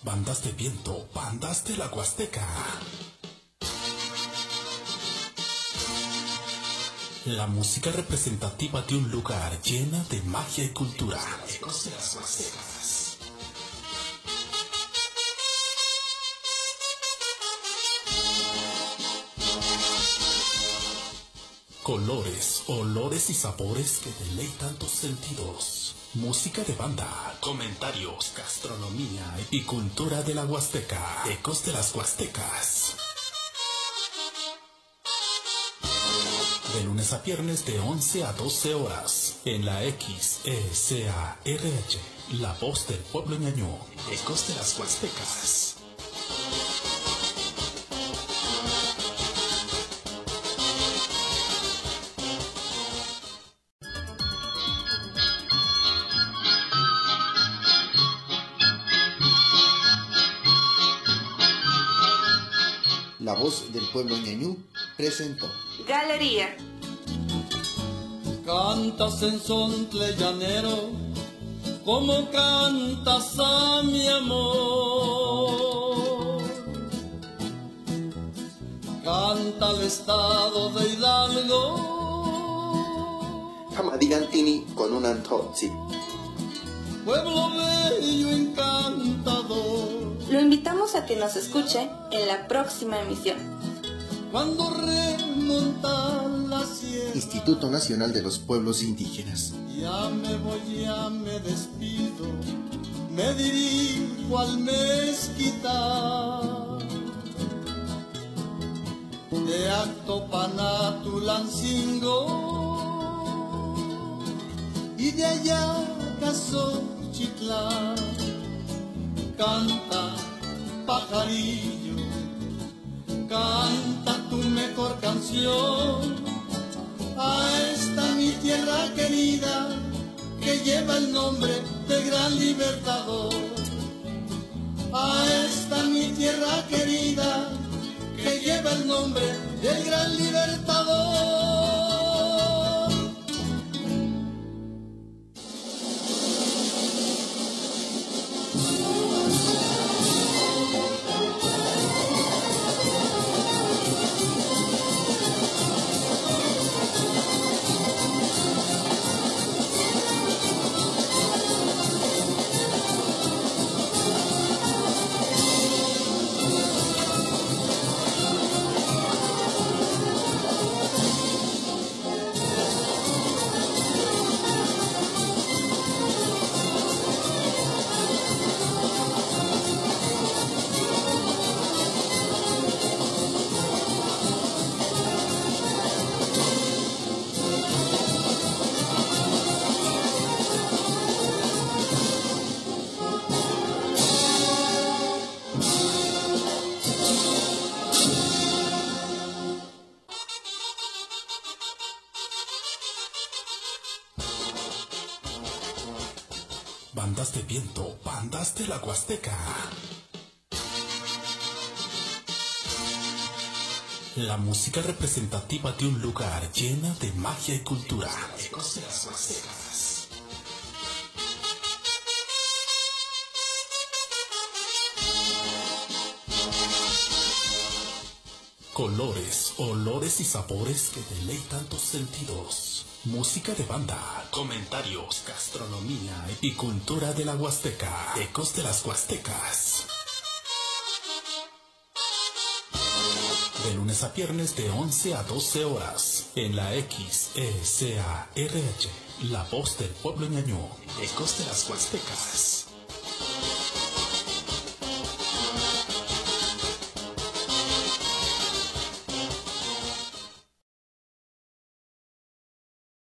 Bandas de viento, bandas de la Huasteca. La música representativa de un lugar llena de magia y cultura. Ecos de las Huastecas. Colores, olores y sabores que deleitan tus sentidos. Música de banda, comentarios, gastronomía y cultura de la Huasteca. Ecos de las Huastecas. De lunes a viernes de 11 a 12 horas. En la XECARH, la voz del pueblo ñañú. Ecos de las Huastecas. La voz del pueblo ñañú presentó Galería. Cantas en sontle llanero, como cantas a mi amor. Canta el estado de Hidalgo, Hamadilantini con un antotzi. pueblo bello encantador. Lo invitamos a que nos escuche en la próxima emisión. Cuando remonta la sierra, Instituto Nacional de los Pueblos Indígenas. ya me voy, ya me despido, me dirijo al mezquital. De Actopan Tulancingo y de allá Casochitlán. Canta, pajarillo, canta tu mejor canción a esta mi tierra querida que lleva el nombre del gran libertador. A esta mi tierra querida que lleva el nombre del gran libertador. Bandas de viento, bandas de la Huasteca. La música representativa de un lugar llena de magia y cultura. Ecos de las Huastecas. Colores, olores y sabores que deleitan tus sentidos. Música de banda, comentarios, gastronomía y cultura de la Huasteca. Ecos de las Huastecas. De lunes a viernes de 11 a 12 horas. En la XECARH, la voz del pueblo ñañú. Ecos de las Huastecas.